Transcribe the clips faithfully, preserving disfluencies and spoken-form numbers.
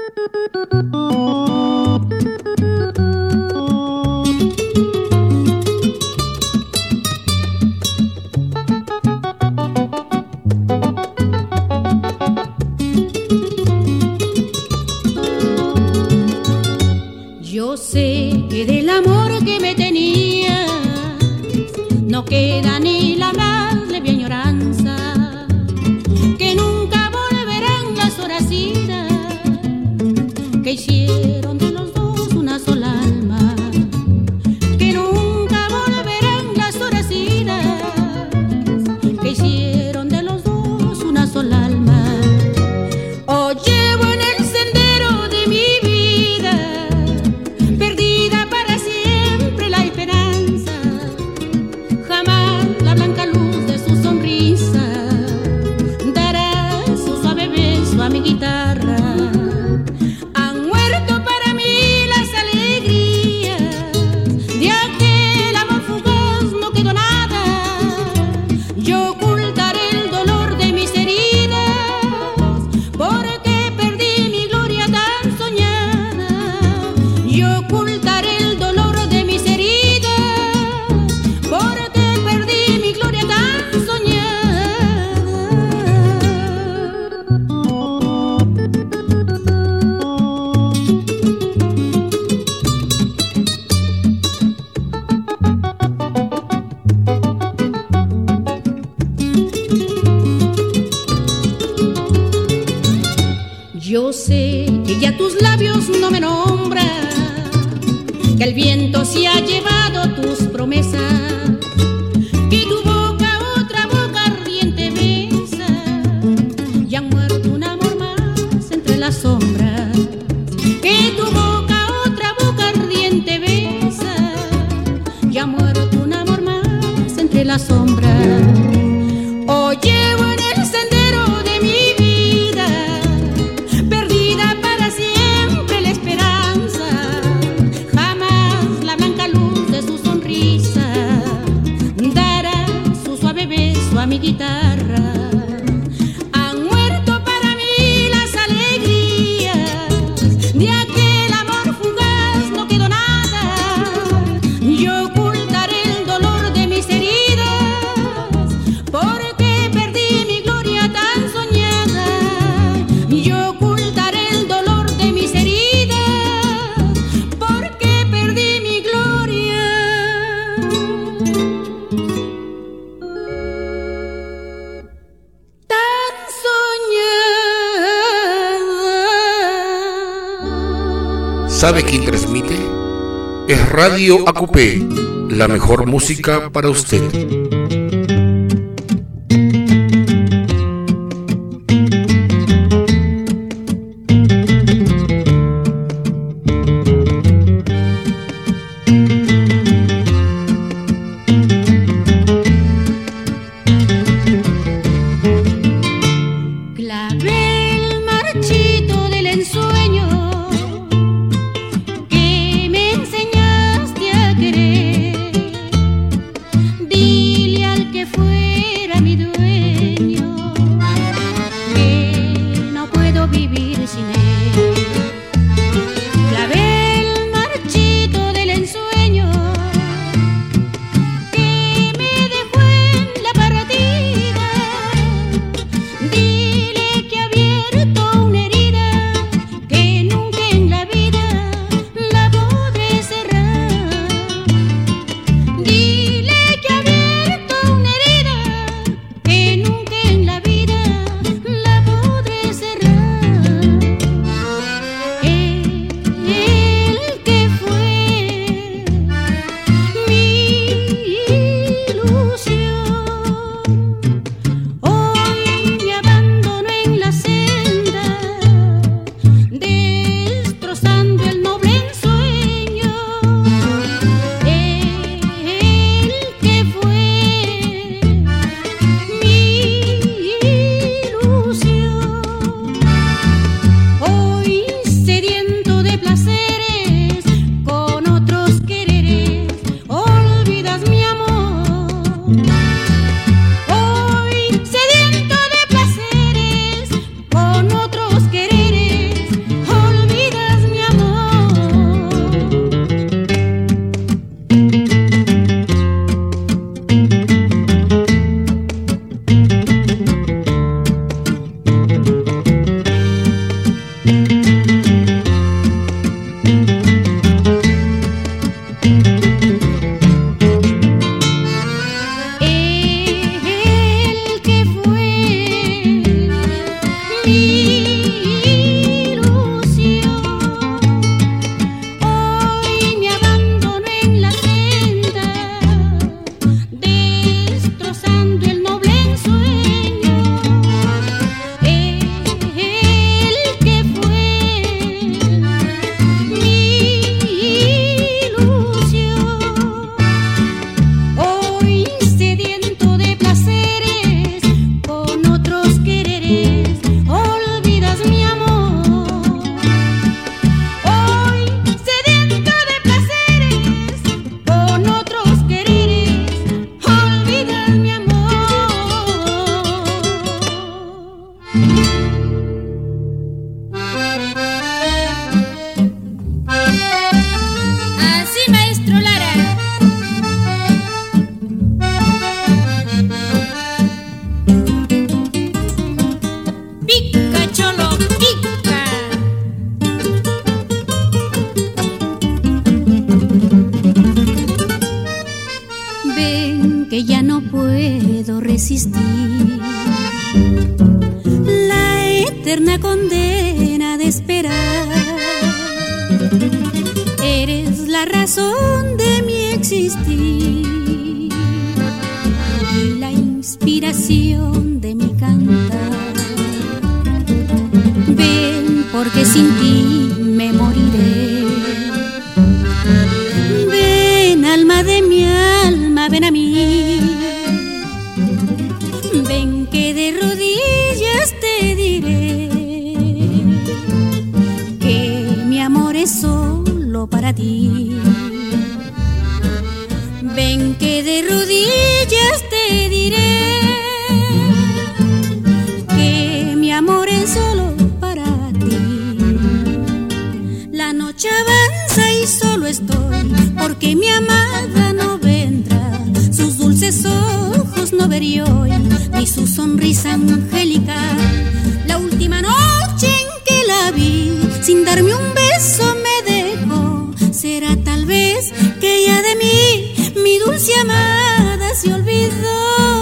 Yo sé que del amor que me tenía no queda ni la más leve añoranza, que nunca volverán las horas idas que hicieron de los dos una sola alma, que nunca volverán las horas idas que hicieron de los dos una sola alma. Oh, llevo en el sendero de mi vida perdida para siempre la esperanza, jamás la blanca luz de su sonrisa dará su suave beso a mi guitarra. Han muerto para mí las alegrías de aquel amor fugaz, no quedó nada. Yo ocultaré el dolor de mis heridas porque perdí mi gloria tan soñada. Yo ocultaré el dolor de mis heridas porque perdí mi gloria tan soñada. Yo sé que ya tus labios no me nombran, que el viento se ha llevado tus promesas, que tu boca otra boca ardiente besa, y han muerto un amor más entre las sombras, que tu boca otra boca ardiente besa, y ha muerto un amor más entre las sombras. Oh, llevo en el sendero de mi vida perdida para siempre la esperanza, jamás la blanca luz de su sonrisa dará su suave beso a mi guitarra. Han muerto para mí las alegrías de aquel amor fugaz, no quedó nada. Yo ocultaré el dolor de mis heridas porque perdí mi gloria tan soñada. Yo ocultaré el dolor de mis heridas porque perdí mi gloria tan soñada. ¿Sabe quién transmite? Es Radio Acupé, la mejor música para usted. Clavel marchito del ensueño que me enseñaste a querer, dile al que fuera mi dueño que no puedo vivir sin él. Clavel marchito del ensueño que me dejó en la partida, dile que ha abierto una herida que nunca en la vida la podré cerrar. Dile que ha abierto una herida que nunca en la vida la podré cerrar. existir. La eterna condena de esperar. Eres la razón de mi existir y la inspiración de mi cantar. Ven, porque sin ti me moriré. Ven, alma de mi alma, ven a mí. Ven que de rodillas te diré que mi amor es solo para ti. Ven que de rodillas te diré que mi amor es solo para ti. La noche avanza y solo estoy porque mi amada no vendrá. Sus dulces ojos no veré hoy, ni su sonrisa angelical. La última noche en que la vi, sin darme un beso me dejó. Será tal vez que ya de mí, mi dulce amada se olvidó.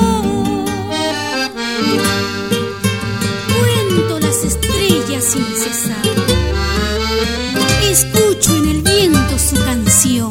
Cuento las estrellas sin cesar, escucho en el viento su canción.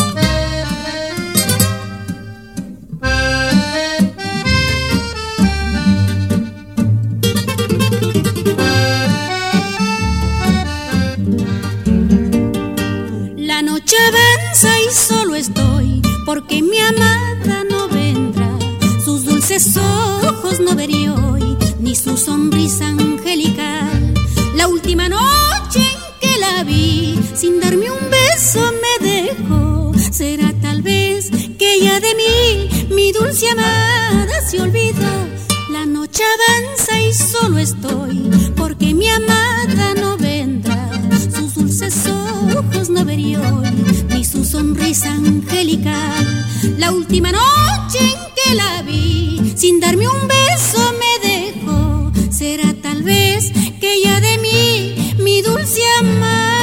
La noche avanza y solo estoy porque mi amada no vendrá. Sus dulces ojos no veré hoy, ni su sonrisa angelical. La última noche en que la vi, sin darme un beso me dejó. Será tal vez que ya de mí, mi dulce amada se olvidó. La noche avanza y solo estoy porque mi amada no vendrá. Sus dulces ojos no veré hoy, ni su sonrisa angelical. La última noche en que la vi, sin darme un beso me dejó. Será tal vez que ya de mí, mi dulce amada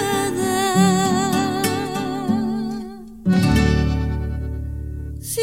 se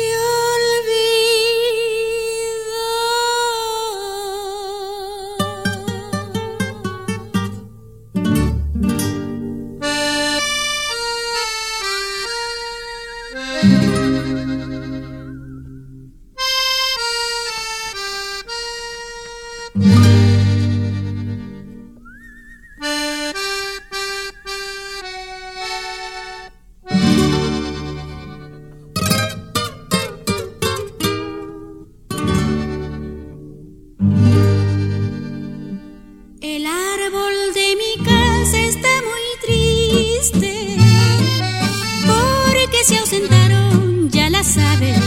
El árbol de mi casa está muy triste porque se ausentaron, ya la sabes.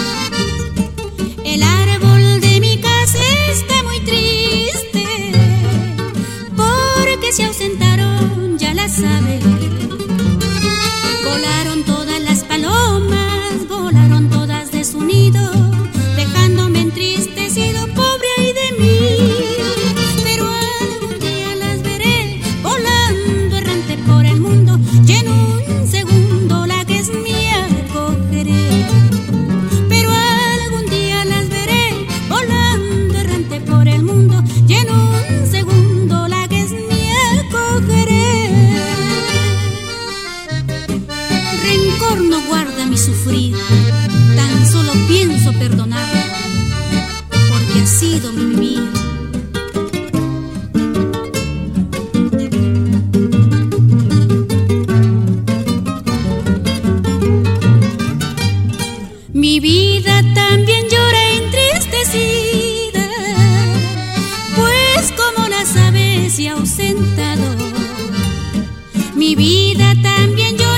El árbol de mi casa está muy triste porque se ausentaron, ya la sabes. Volaron todas las palomas, volaron todas de su nido, dejándome entristecido, pobre ay de mí. Sufrir, tan solo pienso perdonar, porque ha sido mi vivir. Mi vida también llora entristecida, pues como las aves se ha ausentado. Mi vida también llora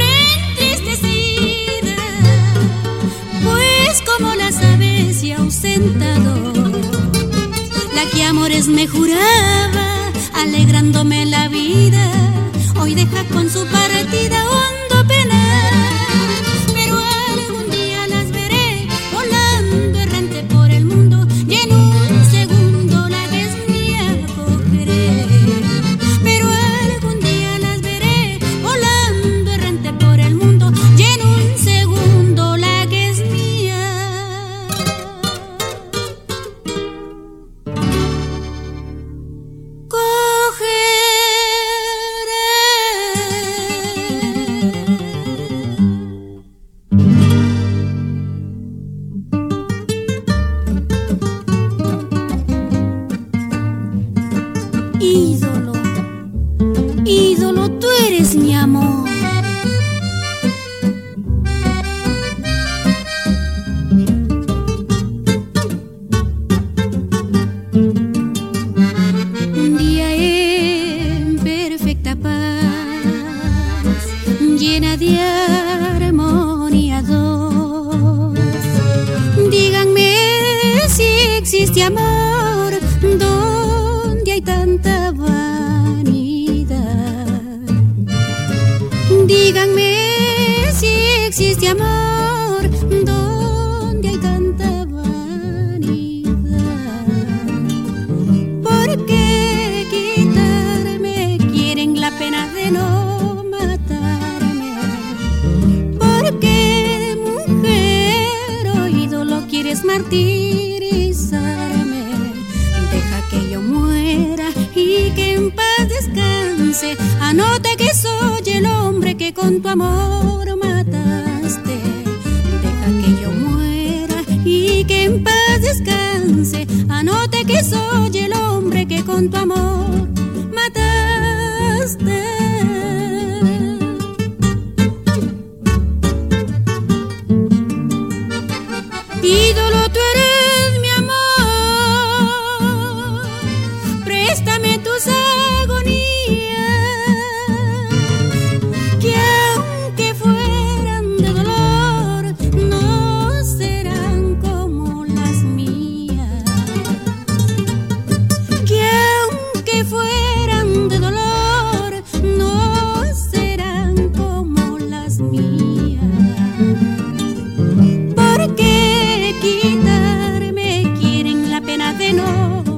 como las aves se ha ausentado. La que amores me juraba, alegrándome la vida, hoy deja con su partida hondo penar. Pero algún día las veré volando errante por el mundo, y en un segundo la que es mía cogeré. Pero algún día las veré volando errante por el mundo, y en un segundo la que es mía Solo tú eres mi amor. Un día en perfecta paz, llena de armonía dos. Díganme si existe amor donde hay tanta vanidad. Díganme si existe amor donde hay tanta vanidad. ¿Por qué quitarme quieren la pena de no matarme? ¿Por qué, mujer, oh ídolo, quieres martirizarme? Deja que yo muera y que en paz descanse. Anote que soy el hombre que con tu amor mataste. Deja que yo muera y que en paz descanse. Anote que soy el hombre que con tu amor mataste. Ídolo, tú eres mi amor, préstame tus agonías, que aunque fueran de dolor, no serán como las mías. Que aunque fueran de dolor, no serán como las mías. Porque quitarme quieren la pena de no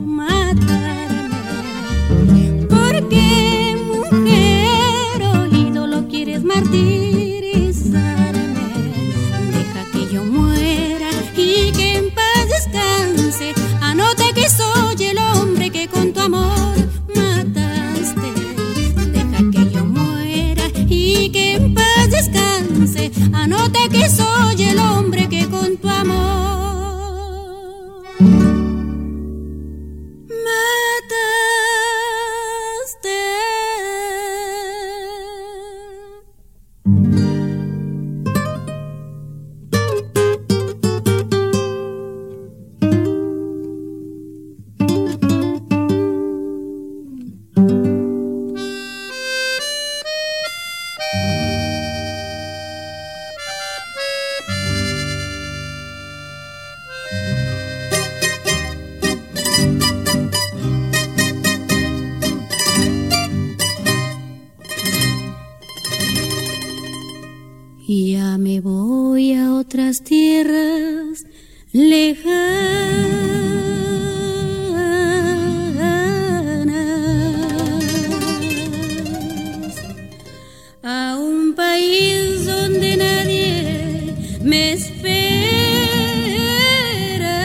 matarme. Porque, mujer, oh ídolo, quieres martirizarme. Deja que yo muera y que en paz descanse. Anota que soy el hombre que con tu amor mataste. Deja que yo muera y que en paz descanse. Anota que soy el hombre que con tu amor ya me voy a otras tierras lejanas, a un país donde nadie me espera,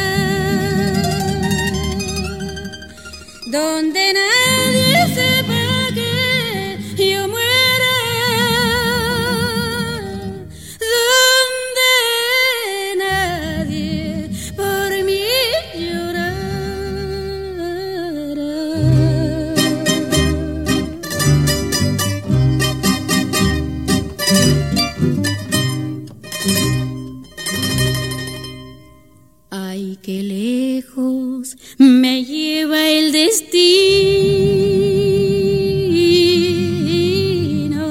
donde nadie sepa que yo muera. Ay, qué lejos me lleva el destino,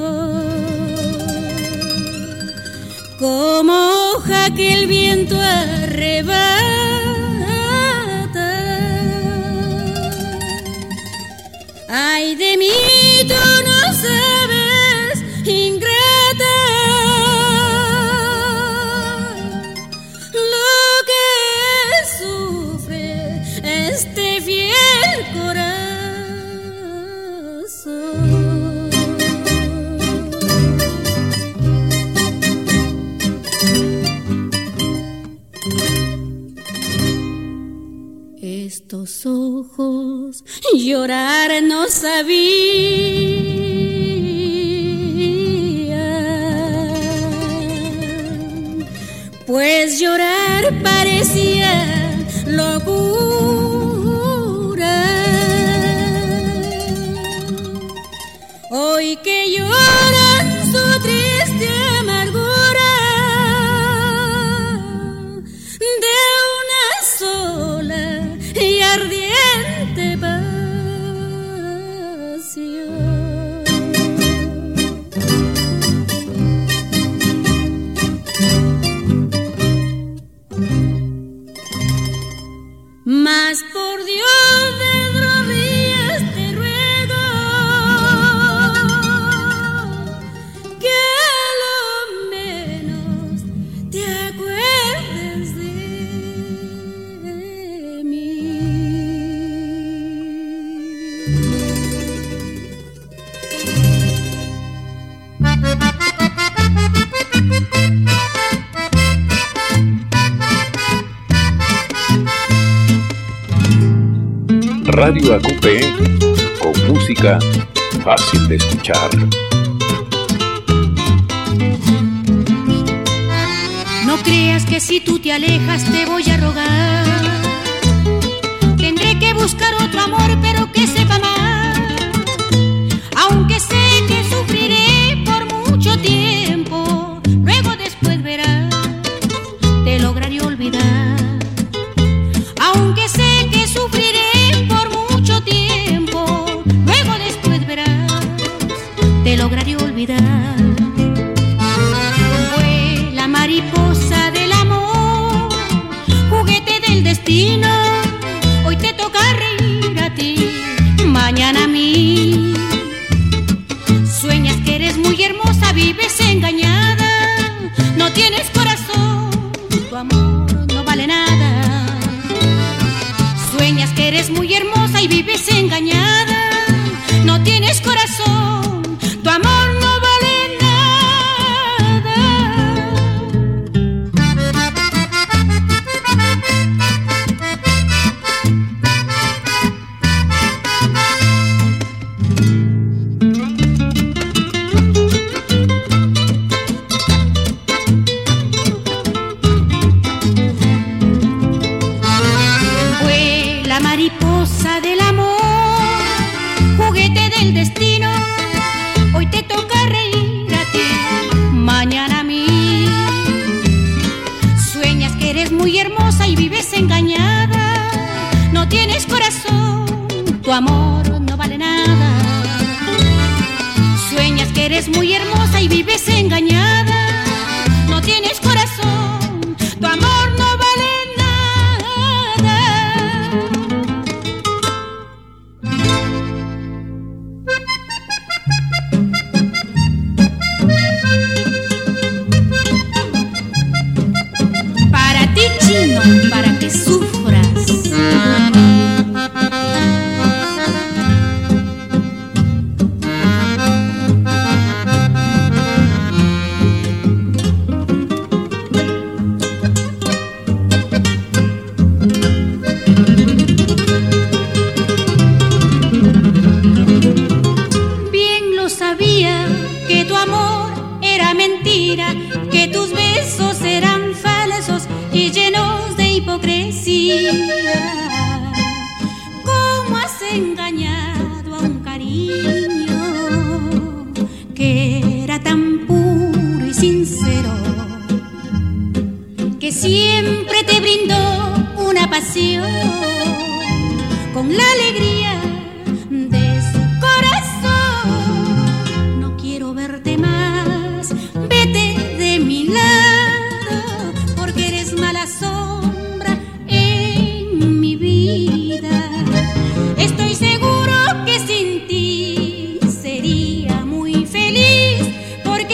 como hoja que el viento arrebata. Ay, de mí tú no sabes, ingrata, lo que sufre este fiel corazón. Estos ojos llorar no sabían, pues llorar parecía locura. Hoy hoy que lloran su triste amargura de una sola y ardiente pasión. Mas por Dios de rodillas te ruego que a lo menos te acuerdes de mí. Radio A Q P, con música fácil de escuchar. No creas que si tú te alejas te voy a rogar. Tendré que buscar otro amor, pero que sepa más. Aunque sé que sufriré por mucho tiempo, luego después verás, te lograré olvidar. Aunque sé que sufriré te lograré olvidar. Fue la mariposa del amor, juguete del destino. Hoy te toca reír a ti, mañana a mí. Sueñas que eres muy hermosa, vives engañada. No tienes corazón, tu amor no vale nada. Sueñas que eres muy hermosa y vives engañada. No tienes corazón, tu amor no vale nada. Fue la mariposa del amor, juguete del destino. Hoy te toca reír a ti, mañana a mí. Sueñas que eres muy hermosa y vives engañada. No tienes corazón, tu amor no vale nada. Sueñas que eres muy hermosa y vives engañada. No tienes corazón, tu amor no vale nada. Para ti, chino, para que sufras. Bien lo sabía que tu amor era mentira, que tus besos eran falsos y llenos de hipocresía. ¿Cómo has engañado a un cariño que era tan puro y sincero, que siempre te brindó una pasión con la alegría de su corazón? No quiero verte más, vete de mi lado, porque eres mala sombra en mi vida. Estoy seguro que sin ti sería muy feliz, porque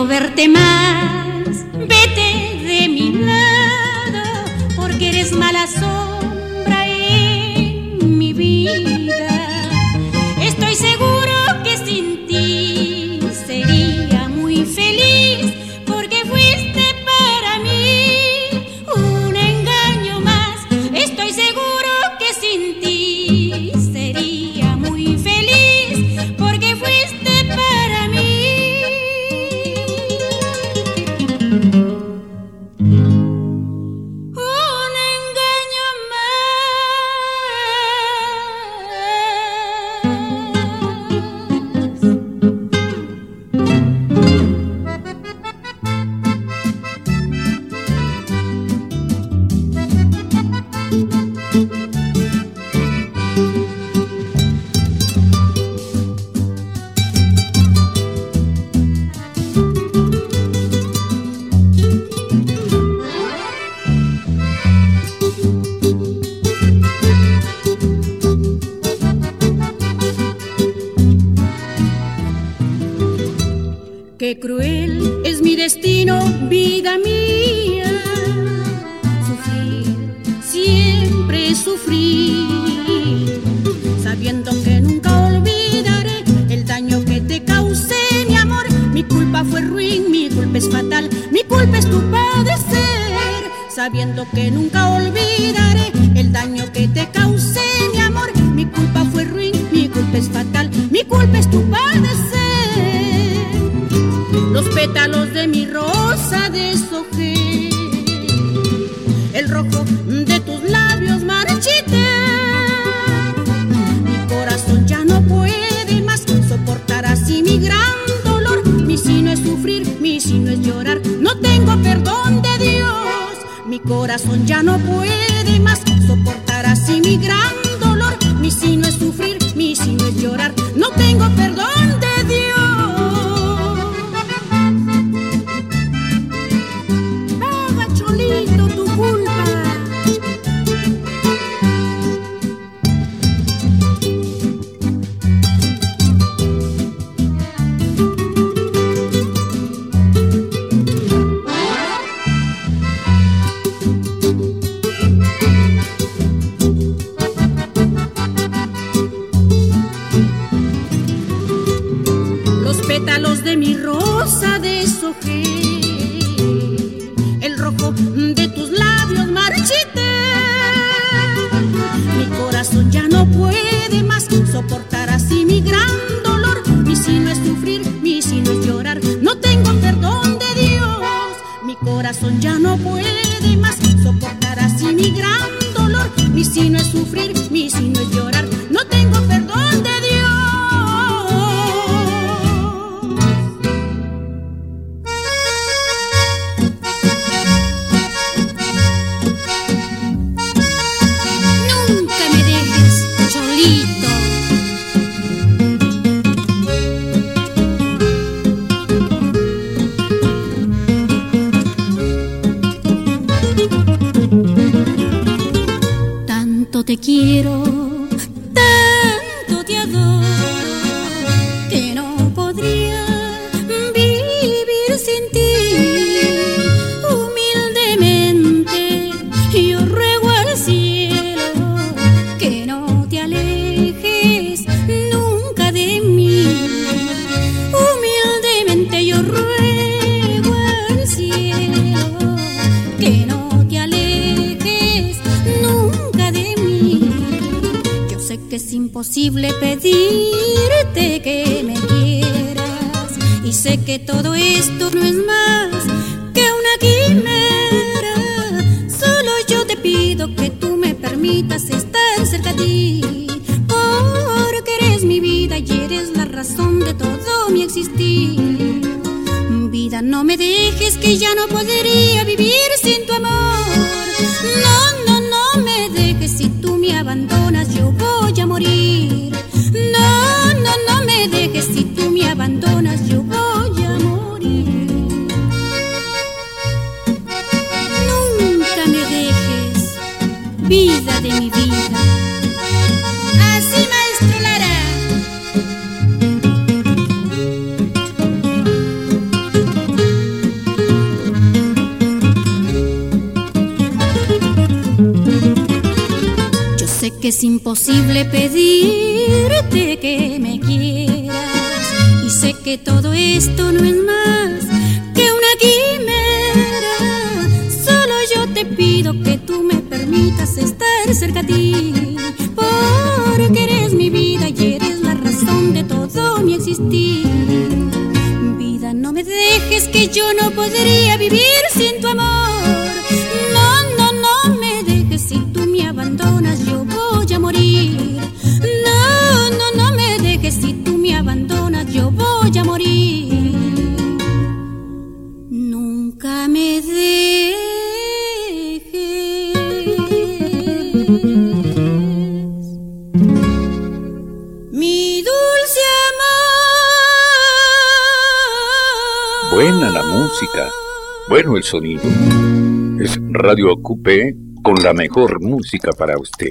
quiero verte más, vete de mi lado, porque eres mala sombra en mi vida. Estoy seguro que sin ti sería muy feliz, porque fuiste para mí un engaño más. Estoy seguro que sin ti sería muy feliz, porque fuiste para mí un engaño Qué cruel es mi destino, vida mía, sufrir, siempre sufrir, sabiendo que nunca olvidaré el daño que te causé, mi amor. Mi culpa fue ruin, mi culpa es fatal, mi culpa es tu padecer, sabiendo que nunca olvidaré el daño que te causé, mi amor. Mi culpa fue ruin, mi culpa es fatal, mi culpa es tu padecer. Los pétalos de mi rosa deshojé, el rojo de tus labios marchité. Mi corazón ya no puede más soportar así mi gran dolor. Mi sino es sufrir, mi sino es llorar, no tengo perdón de Dios. Mi corazón ya no puede más soportar así mi gran dolor. Mi sino es sufrir, mi sino es llorar, no tengo perdón de Dios. Tu culpa. Los pétalos de mi rosa deshojé, el rojo de tus labios marchité. Mi corazón ya no puede más soportar así mi gran dolor. Mi sino es sufrir, mi sino es llorar, no tengo perdón de Dios. Mi corazón ya no puede más soportar así mi gran dolor. Mi sino es sufrir, mi sino es llorar, no tengo perdón de Dios. Te quiero, tanto te adoro, que no podría vivir sin ti. Humildemente yo ruego al cielo que no te alejes nunca de mí. Humildemente yo ruego al cielo que no te alejes nunca de mí. Yo sé que es imposible pedirte que me quieras, y sé que todo esto no es más que una quimera. Solo yo te pido que tú me permitas estar cerca de ti, porque eres mi vida y eres la razón de todo mi existir. Vida, no me dejes, que ya no podría vivir sin tu amor. No, no, no me dejes, si tú me abandonas yo voy a morir. No, no, no me dejes, si tú me abandonas yo voy a morir. Nunca me dejes, vida de mi vida. Así, maestro Lara. imposible pedirte que me quieras, y sé que todo esto no es más que una quimera. Solo yo te pido que tú me permitas estar cerca a ti, porque eres mi vida y eres la razón de todo mi existir. Vida, no me dejes, que yo no podría vivir sin tu amor. No, no, no me dejes, si tú me abandonas yo voy a morir. No, no, no me dejes, si tú me abandonas yo voy a morir. Nunca me dejes, mi dulce amor. Buena la música, bueno el sonido. Es Radio Acupé con la mejor música para usted.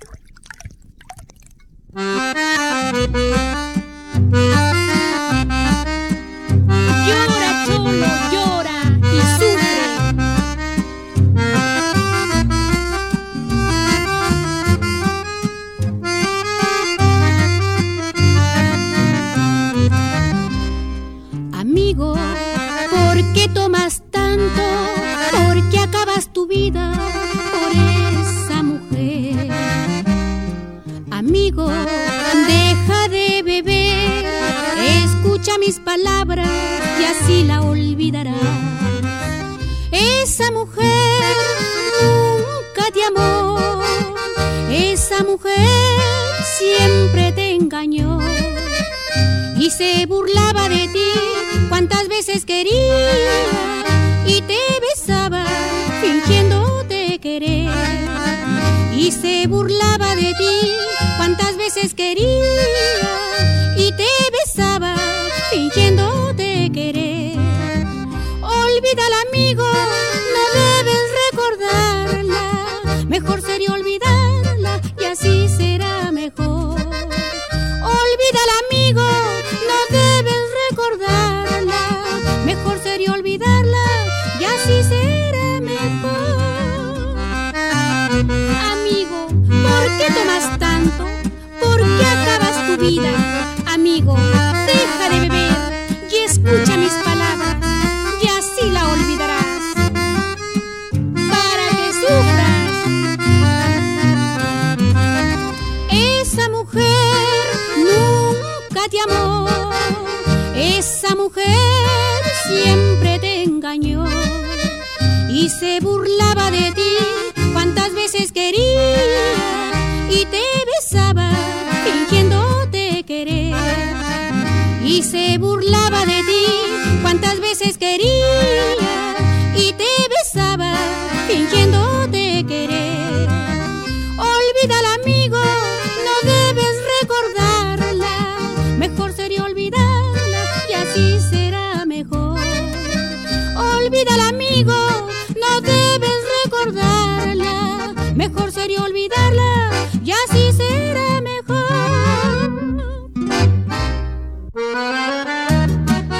Llora, cholo, llora y sufre. Amigo, ¿por qué tomas tanto? ¿Por qué acabas tu vida por esa mujer? Amigo, deja de beber, escucha mis palabras y así la olvidarás. Esa mujer nunca te amó, esa mujer siempre te engañó y se burlaba de ti cuantas veces quería y te besaba fingiéndote querer. Y se burlaba de ti cuantas veces quería y te besaba fingiéndote querer. Olvídala, amigo, no debes recordarla, mejor sería olvidarla y así será mejor. Olvídala, amigo, no debes recordarla, mejor sería olvidarla y así será mejor. Amigo, ¿por qué tomas tanto? ¿Por qué acabas tu vida? Amigo, deja de beber y escucha mis palabras y así la olvidarás para que sufras. Esa mujer nunca te amó, esa mujer siempre te engañó y se burlaba de ti cuantas veces quería y te besaba fingiéndote querer. Y se burlaba de ti cuantas veces quería y te besaba fingiéndote querer. Olvídala, amigo, no debes recordarla, mejor sería olvidarla y así será mejor. Olvídala, amigo, no debes recordarla, mejor sería olvidarla y así será mejor.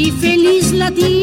y feliz la tierra